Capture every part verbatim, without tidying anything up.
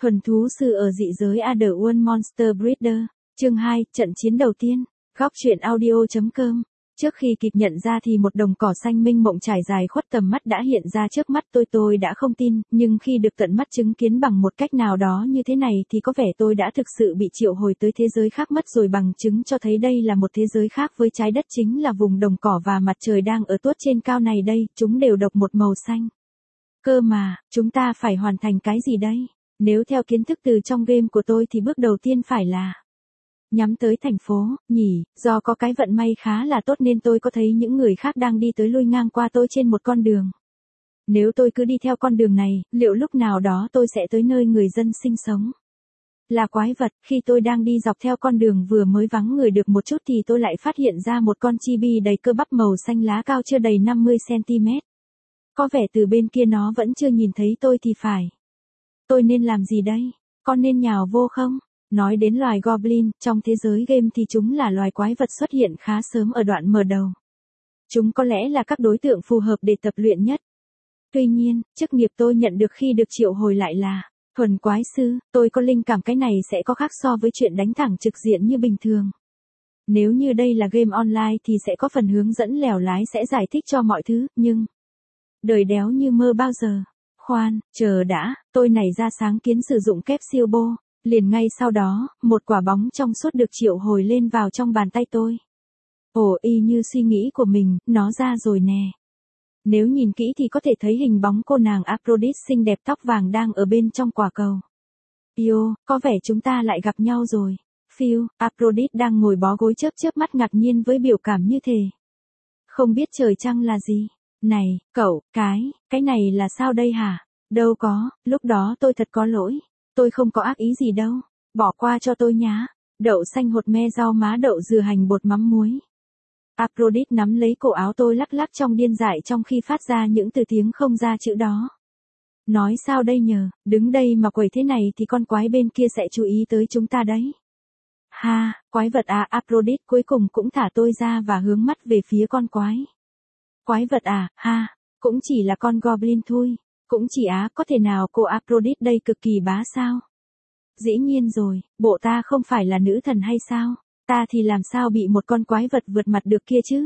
Thuần thú sư ở dị giới Otherworld Monster Breeder. Chương hai, trận chiến đầu tiên. Góc truyện audio.com. Trước khi kịp nhận ra thì một đồng cỏ xanh minh mộng trải dài khuất tầm mắt đã hiện ra trước mắt tôi. Tôi đã không tin, nhưng khi được tận mắt chứng kiến bằng một cách nào đó như thế này thì có vẻ tôi đã thực sự bị triệu hồi tới thế giới khác mất rồi. Bằng chứng cho thấy đây là một thế giới khác với trái đất, chính là vùng đồng cỏ và mặt trời đang ở tuốt trên cao này đây, chúng đều độc một màu xanh. Cơ mà, chúng ta phải hoàn thành cái gì đây? Nếu theo kiến thức từ trong game của tôi thì bước đầu tiên phải là nhắm tới thành phố, nhỉ, do có cái vận may khá là tốt nên tôi có thấy những người khác đang đi tới lui ngang qua tôi trên một con đường. Nếu tôi cứ đi theo con đường này, liệu lúc nào đó tôi sẽ tới nơi người dân sinh sống? Là quái vật, khi tôi đang đi dọc theo con đường vừa mới vắng người được một chút thì tôi lại phát hiện ra một con chibi đầy cơ bắp màu xanh lá cao chưa đầy năm mươi xăng ti mét. Có vẻ từ bên kia nó vẫn chưa nhìn thấy tôi thì phải. Tôi nên làm gì đây? Con nên nhào vô không? Nói đến loài Goblin, trong thế giới game thì chúng là loài quái vật xuất hiện khá sớm ở đoạn mở đầu. Chúng có lẽ là các đối tượng phù hợp để tập luyện nhất. Tuy nhiên, chức nghiệp tôi nhận được khi được triệu hồi lại là thuần quái sư. Tôi có linh cảm cái này sẽ có khác so với chuyện đánh thẳng trực diện như bình thường. Nếu như đây là game online thì sẽ có phần hướng dẫn lèo lái sẽ giải thích cho mọi thứ, nhưng đời đéo như mơ bao giờ. Khoan, chờ đã, tôi nảy ra sáng kiến sử dụng kép siêu bô. Liền ngay sau đó, một quả bóng trong suốt được triệu hồi lên vào trong bàn tay tôi. Ồ, y như suy nghĩ của mình, nó ra rồi nè. Nếu nhìn kỹ thì có thể thấy hình bóng cô nàng Aphrodite xinh đẹp tóc vàng đang ở bên trong quả cầu. Yo, có vẻ chúng ta lại gặp nhau rồi. Phiu, Aphrodite đang ngồi bó gối chớp chớp mắt ngạc nhiên với biểu cảm như thế. Không biết trời trăng là gì? Này, cậu, cái, cái này là sao đây hả? Đâu có, lúc đó tôi thật có lỗi. Tôi không có ác ý gì đâu. Bỏ qua cho tôi nhá. Đậu xanh hột me rau má đậu dừa hành bột mắm muối. Aphrodite nắm lấy cổ áo tôi lắc lắc trong điên dại trong khi phát ra những từ tiếng không ra chữ đó. Nói sao đây nhờ, đứng đây mà quẩy thế này thì con quái bên kia sẽ chú ý tới chúng ta đấy. Ha, quái vật à, Aphrodite cuối cùng cũng thả tôi ra và hướng mắt về phía con quái. Quái vật à, ha, cũng chỉ là con Goblin thôi. Cũng chỉ á, có thể nào cô Aphrodite đây cực kỳ bá sao? Dĩ nhiên rồi, bộ ta không phải là nữ thần hay sao? Ta thì làm sao bị một con quái vật vượt mặt được kia chứ?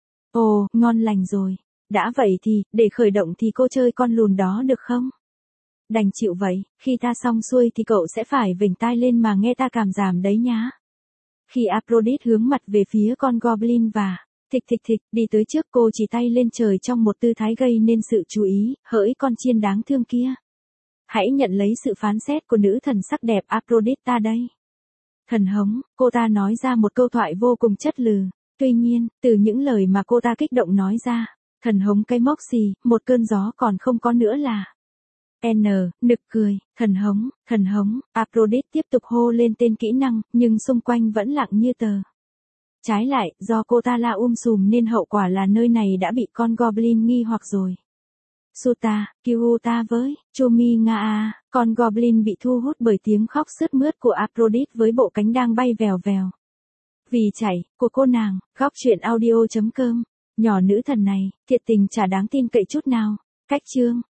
Ồ, ngon lành rồi. Đã vậy thì, để khởi động thì cô chơi con lùn đó được không? Đành chịu vậy, khi ta xong xuôi thì cậu sẽ phải vểnh tai lên mà nghe ta cảm giảm đấy nhá. Khi Aphrodite hướng mặt về phía con Goblin và thịch thịch thịch, đi tới trước cô chỉ tay lên trời trong một tư thái gây nên sự chú ý, hỡi con chiên đáng thương kia. Hãy nhận lấy sự phán xét của nữ thần sắc đẹp Aphrodite ta đây. Thần hống, cô ta nói ra một câu thoại vô cùng chất lừ. Tuy nhiên, từ những lời mà cô ta kích động nói ra, thần hống cái móc xì, một cơn gió còn không có nữa là N, nực cười, thần hống, thần hống, Aphrodite tiếp tục hô lên tên kỹ năng, nhưng xung quanh vẫn lặng như tờ. Trái lại, do cô ta la um sùm nên hậu quả là nơi này đã bị con Goblin nghi hoặc rồi. Suta, cứu ta với, Chumi nga a, con Goblin bị thu hút bởi tiếng khóc sướt mướt của Aphrodite với bộ cánh đang bay vèo vèo. Vì chảy, của cô nàng, góc truyện audio.com, nhỏ nữ thần này, thiệt tình chả đáng tin cậy chút nào. Cách chương.